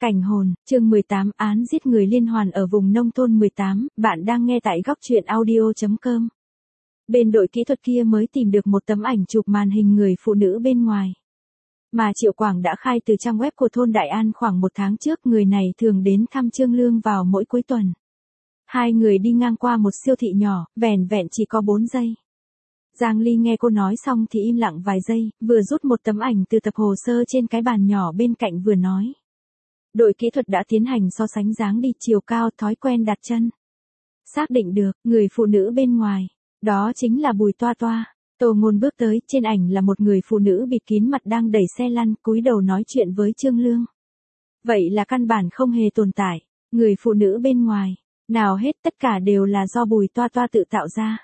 Cảnh hồn, chương 18, án giết người liên hoàn ở vùng nông thôn 18, bạn đang nghe tại góc truyện audio.com. Bên đội kỹ thuật kia mới tìm được một tấm ảnh chụp màn hình người phụ nữ bên ngoài. Mà Triệu Quảng đã khai từ trang web của thôn Đại An khoảng một tháng trước, người này thường đến thăm Trương Lương vào mỗi cuối tuần. Hai người đi ngang qua một siêu thị nhỏ, vẻn vẹn chỉ có 4 giây. Giang Ly nghe cô nói xong thì im lặng vài giây, vừa rút một tấm ảnh từ tập hồ sơ trên cái bàn nhỏ bên cạnh vừa nói. Đội kỹ thuật đã tiến hành so sánh dáng đi, chiều cao, thói quen đặt chân. Xác định được, người phụ nữ bên ngoài, đó chính là Bùi Toa Toa. Tô Ngôn bước tới, trên ảnh là một người phụ nữ bịt kín mặt đang đẩy xe lăn, cúi đầu nói chuyện với Trương Lương. Vậy là căn bản không hề tồn tại, người phụ nữ bên ngoài, nào hết, tất cả đều là do Bùi Toa Toa tự tạo ra.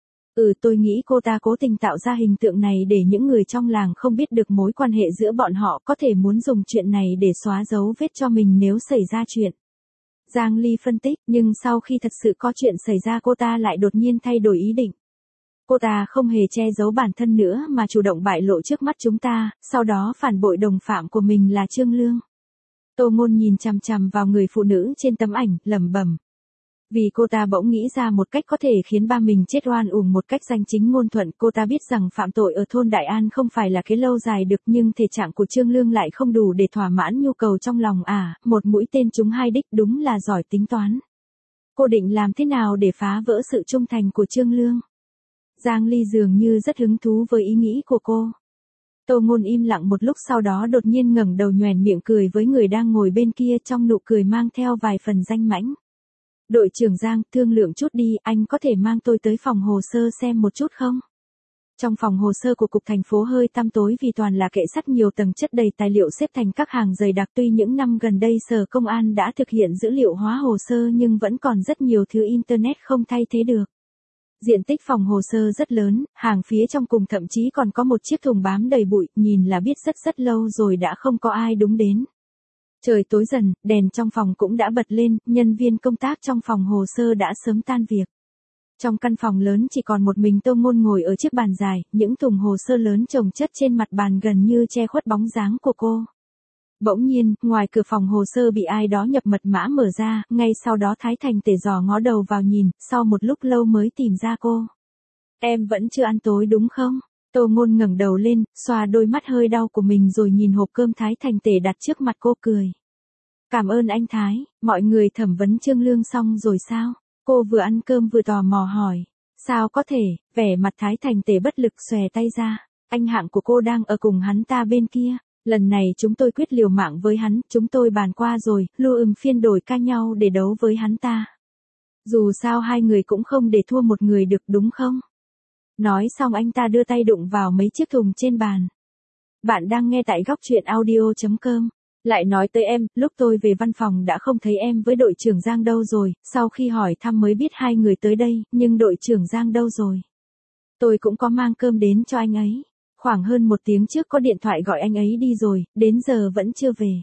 Tôi nghĩ cô ta cố tình tạo ra hình tượng này để những người trong làng không biết được mối quan hệ giữa bọn họ, có thể muốn dùng chuyện này để xóa dấu vết cho mình nếu xảy ra chuyện. Giang Ly phân tích, nhưng sau khi thật sự có chuyện xảy ra cô ta lại đột nhiên thay đổi ý định. Cô ta không hề che giấu bản thân nữa mà chủ động bại lộ trước mắt chúng ta, sau đó phản bội đồng phạm của mình là Trương Lương. Tô Ngôn nhìn chằm chằm vào người phụ nữ trên tấm ảnh, lẩm bẩm. Vì cô ta bỗng nghĩ ra một cách có thể khiến ba mình chết oan uổng một cách danh chính ngôn thuận. Cô ta biết rằng phạm tội ở thôn Đại An không phải là cái lâu dài được, nhưng thể trạng của Trương Lương lại không đủ để thỏa mãn nhu cầu trong lòng. Một mũi tên trúng hai đích, đúng là giỏi tính toán. Cô định làm thế nào để phá vỡ sự trung thành của Trương Lương? Giang Ly dường như rất hứng thú với ý nghĩ của cô. Tô Ngôn im lặng một lúc, sau đó đột nhiên ngẩng đầu nhoẻn miệng cười với người đang ngồi bên kia, trong nụ cười mang theo vài phần danh mãnh. Đội trưởng Giang, thương lượng chút đi, anh có thể mang tôi tới phòng hồ sơ xem một chút không? Trong phòng hồ sơ của cục thành phố hơi tăm tối vì toàn là kệ sắt nhiều tầng chất đầy tài liệu xếp thành các hàng dày đặc. Tuy những năm gần đây Sở Công an đã thực hiện dữ liệu hóa hồ sơ nhưng vẫn còn rất nhiều thứ Internet không thay thế được. Diện tích phòng hồ sơ rất lớn, hàng phía trong cùng thậm chí còn có một chiếc thùng bám đầy bụi, nhìn là biết rất lâu rồi đã không có ai đúng đến. Trời tối dần, đèn trong phòng cũng đã bật lên, nhân viên công tác trong phòng hồ sơ đã sớm tan việc. Trong căn phòng lớn chỉ còn một mình Tô Ngôn ngồi ở chiếc bàn dài, những thùng hồ sơ lớn chồng chất trên mặt bàn gần như che khuất bóng dáng của cô. Bỗng nhiên, ngoài cửa phòng hồ sơ bị ai đó nhập mật mã mở ra, ngay sau đó Thái Thành Tể dò ngó đầu vào nhìn, sau một lúc lâu mới tìm ra cô. Em vẫn chưa ăn tối đúng không? Tô Ngôn ngẩng đầu lên, xoa đôi mắt hơi đau của mình rồi nhìn hộp cơm Thái Thành Tể đặt trước mặt cô cười. Cảm ơn anh Thái, mọi người thẩm vấn Trương Lương xong rồi sao? Cô vừa ăn cơm vừa tò mò hỏi. Sao có thể, vẻ mặt Thái Thành Tể bất lực xòe tay ra. Anh Hạng của cô đang ở cùng hắn ta bên kia. Lần này chúng tôi quyết liều mạng với hắn, chúng tôi bàn qua rồi, phiên đổi ca nhau để đấu với hắn ta. Dù sao hai người cũng không để thua một người được đúng không? Nói xong anh ta đưa tay đụng vào mấy chiếc thùng trên bàn. Bạn đang nghe tại góc truyện audio.com. Lại nói tới em, lúc tôi về văn phòng đã không thấy em với đội trưởng Giang đâu rồi, sau khi hỏi thăm mới biết hai người tới đây, nhưng đội trưởng Giang đâu rồi? Tôi cũng có mang cơm đến cho anh ấy. Khoảng hơn một tiếng trước có điện thoại gọi anh ấy đi rồi, đến giờ vẫn chưa về.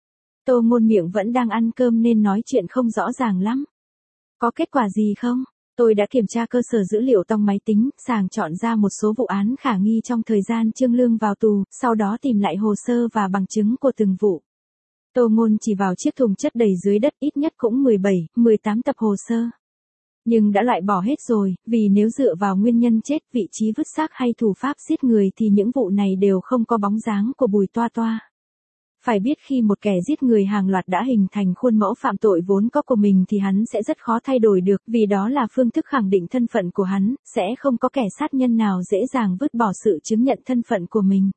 Tô Ngôn miệng vẫn đang ăn cơm nên nói chuyện không rõ ràng lắm. Có kết quả gì không? Tôi đã kiểm tra cơ sở dữ liệu trong máy tính, sàng chọn ra một số vụ án khả nghi trong thời gian Trương Lương vào tù, sau đó tìm lại hồ sơ và bằng chứng của từng vụ. Tô Ngôn chỉ vào chiếc thùng chất đầy dưới đất, ít nhất cũng 17, 18 tập hồ sơ. Nhưng đã loại bỏ hết rồi, vì nếu dựa vào nguyên nhân chết, vị trí vứt xác hay thủ pháp giết người thì những vụ này đều không có bóng dáng của Bùi Toa Toa. Phải biết khi một kẻ giết người hàng loạt đã hình thành khuôn mẫu phạm tội vốn có của mình thì hắn sẽ rất khó thay đổi được, vì đó là phương thức khẳng định thân phận của hắn, sẽ không có kẻ sát nhân nào dễ dàng vứt bỏ sự chứng nhận thân phận của mình.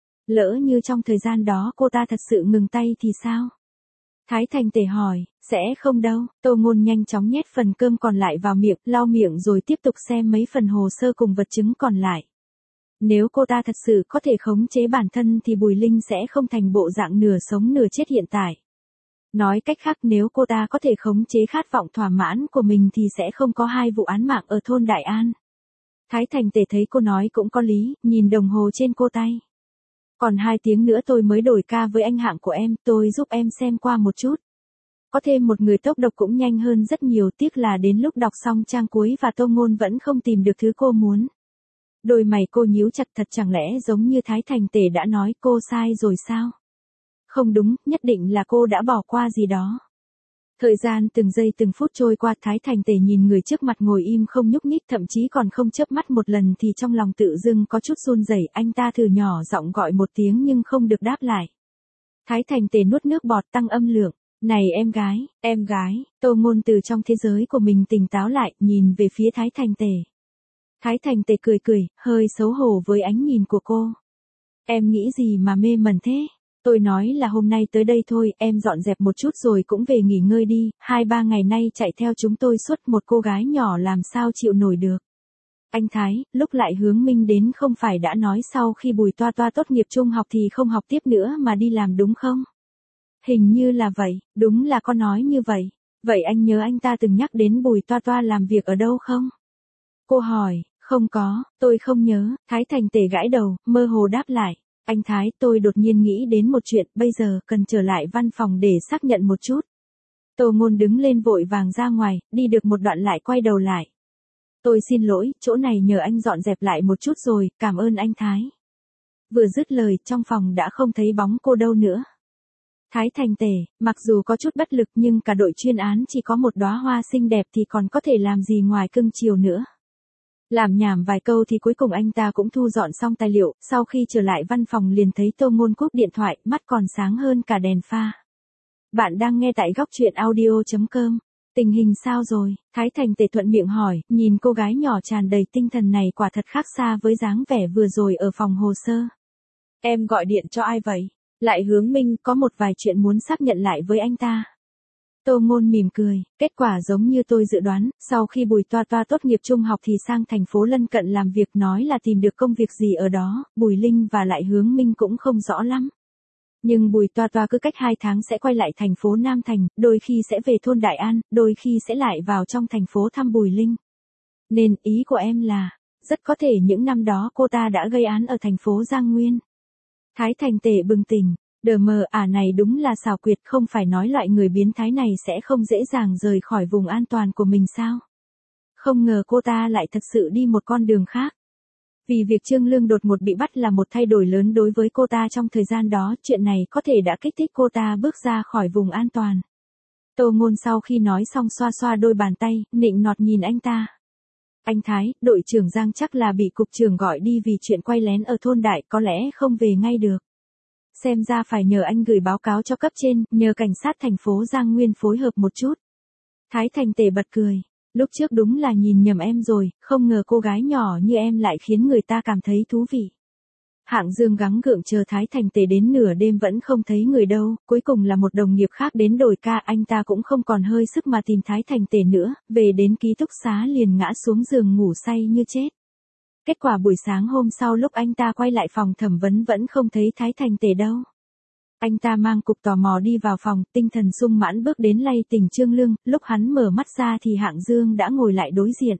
Lỡ như trong thời gian đó cô ta thật sự ngừng tay thì sao? Thái Thành Tể hỏi, sẽ không đâu. Tô Ngôn nhanh chóng nhét phần cơm còn lại vào miệng, lau miệng rồi tiếp tục xem mấy phần hồ sơ cùng vật chứng còn lại. Nếu cô ta thật sự có thể khống chế bản thân thì Bùi Linh sẽ không thành bộ dạng nửa sống nửa chết hiện tại. Nói cách khác, nếu cô ta có thể khống chế khát vọng thỏa mãn của mình thì sẽ không có hai vụ án mạng ở thôn Đại An. Thái Thành Tể thấy cô nói cũng có lý, nhìn đồng hồ trên cô tay. Còn 2 tiếng nữa tôi mới đổi ca với anh Hạng của em, tôi giúp em xem qua một chút. Có thêm một người tốc độc cũng nhanh hơn rất nhiều, tiếc là đến lúc đọc xong trang cuối và Tô Ngôn vẫn không tìm được thứ cô muốn. Đôi mày cô nhíu chặt, thật chẳng lẽ giống như Thái Thành Tể đã nói cô sai rồi sao? Không đúng, nhất định là cô đã bỏ qua gì đó. Thời gian từng giây từng phút trôi qua, Thái Thành Tề nhìn người trước mặt ngồi im không nhúc nhích, thậm chí còn không chớp mắt một lần thì trong lòng tự dưng có chút run rẩy, anh ta thử nhỏ giọng gọi một tiếng nhưng không được đáp lại. Thái Thành Tề nuốt nước bọt tăng âm lượng. Này em gái, Tô Ngôn từ trong thế giới của mình tỉnh táo lại, nhìn về phía Thái Thành Tề. Thái Thành Tề cười, hơi xấu hổ với ánh nhìn của cô. Em nghĩ gì mà mê mẩn thế? Tôi nói là hôm nay tới đây thôi, em dọn dẹp một chút rồi cũng về nghỉ ngơi đi, 2-3 ngày nay chạy theo chúng tôi suốt, một cô gái nhỏ làm sao chịu nổi được. Anh Thái, lúc lại Hướng Minh đến không phải đã nói sau khi Bùi Toa Toa tốt nghiệp trung học thì không học tiếp nữa mà đi làm đúng không? Hình như là vậy, đúng là con nói như vậy. Vậy anh nhớ anh ta từng nhắc đến Bùi Toa Toa làm việc ở đâu không? Cô hỏi, không có, tôi không nhớ. Thái Thành Tề gãi đầu, mơ hồ đáp lại. Anh Thái, tôi đột nhiên nghĩ đến một chuyện, bây giờ cần trở lại văn phòng để xác nhận một chút. Tô Ngôn đứng lên vội vàng ra ngoài, đi được một đoạn lại quay đầu lại. Tôi xin lỗi, chỗ này nhờ anh dọn dẹp lại một chút rồi, cảm ơn anh Thái. Vừa dứt lời, trong phòng đã không thấy bóng cô đâu nữa. Thái Thành Tề, mặc dù có chút bất lực nhưng cả đội chuyên án chỉ có một đóa hoa xinh đẹp thì còn có thể làm gì ngoài cưng chiều nữa. Làm nhảm vài câu thì cuối cùng anh ta cũng thu dọn xong tài liệu, sau khi trở lại văn phòng liền thấy Tô Ngôn cúp điện thoại, mắt còn sáng hơn cả đèn pha. Bạn đang nghe tại góc truyện audio.com. Tình hình sao rồi? Thái Thành Tề thuận miệng hỏi, nhìn cô gái nhỏ tràn đầy tinh thần này quả thật khác xa với dáng vẻ vừa rồi ở phòng hồ sơ. Em gọi điện cho ai vậy? Lại Hướng Minh, có một vài chuyện muốn xác nhận lại với anh ta. Tô Ngôn mỉm cười, kết quả giống như tôi dự đoán, sau khi Bùi Toa Toa tốt nghiệp trung học thì sang thành phố lân cận làm việc, nói là tìm được công việc gì ở đó, Bùi Linh và lại Hướng Minh cũng không rõ lắm. Nhưng Bùi Toa Toa cứ cách 2 tháng sẽ quay lại thành phố Nam Thành, đôi khi sẽ về thôn Đại An, đôi khi sẽ lại vào trong thành phố thăm Bùi Linh. Nên ý của em là, rất có thể những năm đó cô ta đã gây án ở thành phố Giang Nguyên. Thái Thành Tề bừng tỉnh, đờ mờ này đúng là xảo quyệt, không phải nói loại người biến thái này sẽ không dễ dàng rời khỏi vùng an toàn của mình sao? Không ngờ cô ta lại thật sự đi một con đường khác. Vì việc Trương Lương đột ngột bị bắt là một thay đổi lớn đối với cô ta trong thời gian đó, chuyện này có thể đã kích thích cô ta bước ra khỏi vùng an toàn. Tô Ngôn sau khi nói xong xoa xoa đôi bàn tay, nịnh nọt nhìn anh ta. Anh Thái, đội trưởng Giang chắc là bị cục trưởng gọi đi vì chuyện quay lén ở thôn Đại, có lẽ không về ngay được. Xem ra phải nhờ anh gửi báo cáo cho cấp trên, nhờ cảnh sát thành phố Giang Nguyên phối hợp một chút. Thái Thành Tề bật cười. Lúc trước đúng là nhìn nhầm em rồi, không ngờ cô gái nhỏ như em lại khiến người ta cảm thấy thú vị. Hạng Dương gắng gượng chờ Thái Thành Tề đến nửa đêm vẫn không thấy người đâu, cuối cùng là một đồng nghiệp khác đến đổi ca, anh ta cũng không còn hơi sức mà tìm Thái Thành Tề nữa, về đến ký túc xá liền ngã xuống giường ngủ say như chết. Kết quả buổi sáng hôm sau lúc anh ta quay lại phòng thẩm vấn vẫn không thấy Thái Thành Tề đâu. Anh ta mang cục tò mò đi vào phòng, tinh thần sung mãn bước đến lay tỉnh Trương Lương, lúc hắn mở mắt ra thì Hạng Dương đã ngồi lại đối diện.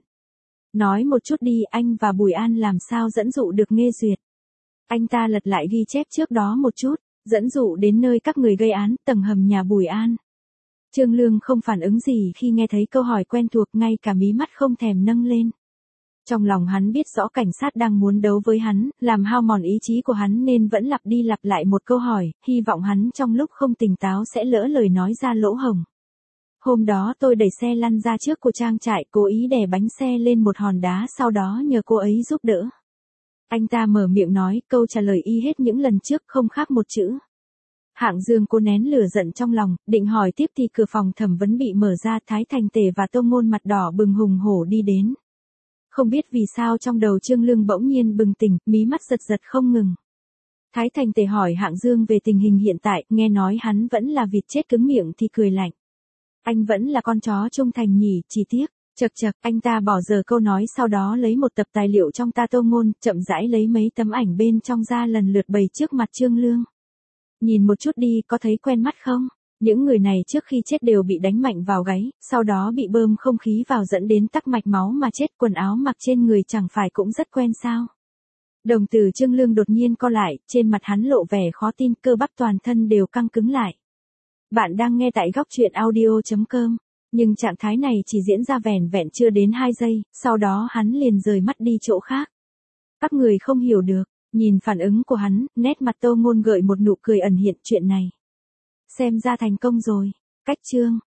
Nói một chút đi, anh và Bùi An làm sao dẫn dụ được Nghê Duyệt. Anh ta lật lại ghi chép trước đó một chút, dẫn dụ đến nơi các người gây án, tầng hầm nhà Bùi An. Trương Lương không phản ứng gì khi nghe thấy câu hỏi quen thuộc, ngay cả mí mắt không thèm nâng lên. Trong lòng hắn biết rõ cảnh sát đang muốn đấu với hắn, làm hao mòn ý chí của hắn nên vẫn lặp đi lặp lại một câu hỏi, hy vọng hắn trong lúc không tỉnh táo sẽ lỡ lời nói ra lỗ hổng. Hôm đó tôi đẩy xe lăn ra trước của trang trại, cố ý đè bánh xe lên một hòn đá, sau đó nhờ cô ấy giúp đỡ. Anh ta mở miệng nói, câu trả lời y hết những lần trước, không khác một chữ. Hạng Dương cố nén lửa giận trong lòng, định hỏi tiếp thì cửa phòng thẩm vấn bị mở ra, Thái Thành Tề và Tô Ngôn mặt đỏ bừng hùng hổ đi đến. Không biết vì sao trong đầu Trương Lương bỗng nhiên bừng tỉnh, mí mắt giật giật không ngừng. Thái Thành Tề hỏi Hạng Dương về tình hình hiện tại, nghe nói hắn vẫn là vịt chết cứng miệng thì cười lạnh. Anh vẫn là con chó trung thành nhỉ, chỉ tiếc. Chậc chậc, anh ta bỏ dở câu nói, sau đó lấy một tập tài liệu trong ta Tô Ngôn, chậm rãi lấy mấy tấm ảnh bên trong ra lần lượt bày trước mặt Trương Lương. Nhìn một chút đi, có thấy quen mắt không? Những người này trước khi chết đều bị đánh mạnh vào gáy, sau đó bị bơm không khí vào dẫn đến tắc mạch máu mà chết, quần áo mặc trên người chẳng phải cũng rất quen sao? Đồng tử Trương Lương đột nhiên co lại, trên mặt hắn lộ vẻ khó tin, cơ bắp toàn thân đều căng cứng lại. Bạn đang nghe tại góc truyện audio.com. Nhưng trạng thái này chỉ diễn ra vẻn vẹn chưa đến 2 giây, sau đó hắn liền rời mắt đi chỗ khác. Các người không hiểu được, nhìn phản ứng của hắn, nét mặt Tô Ngôn gợi một nụ cười ẩn hiện, chuyện này. Xem ra thành công rồi. Cách chương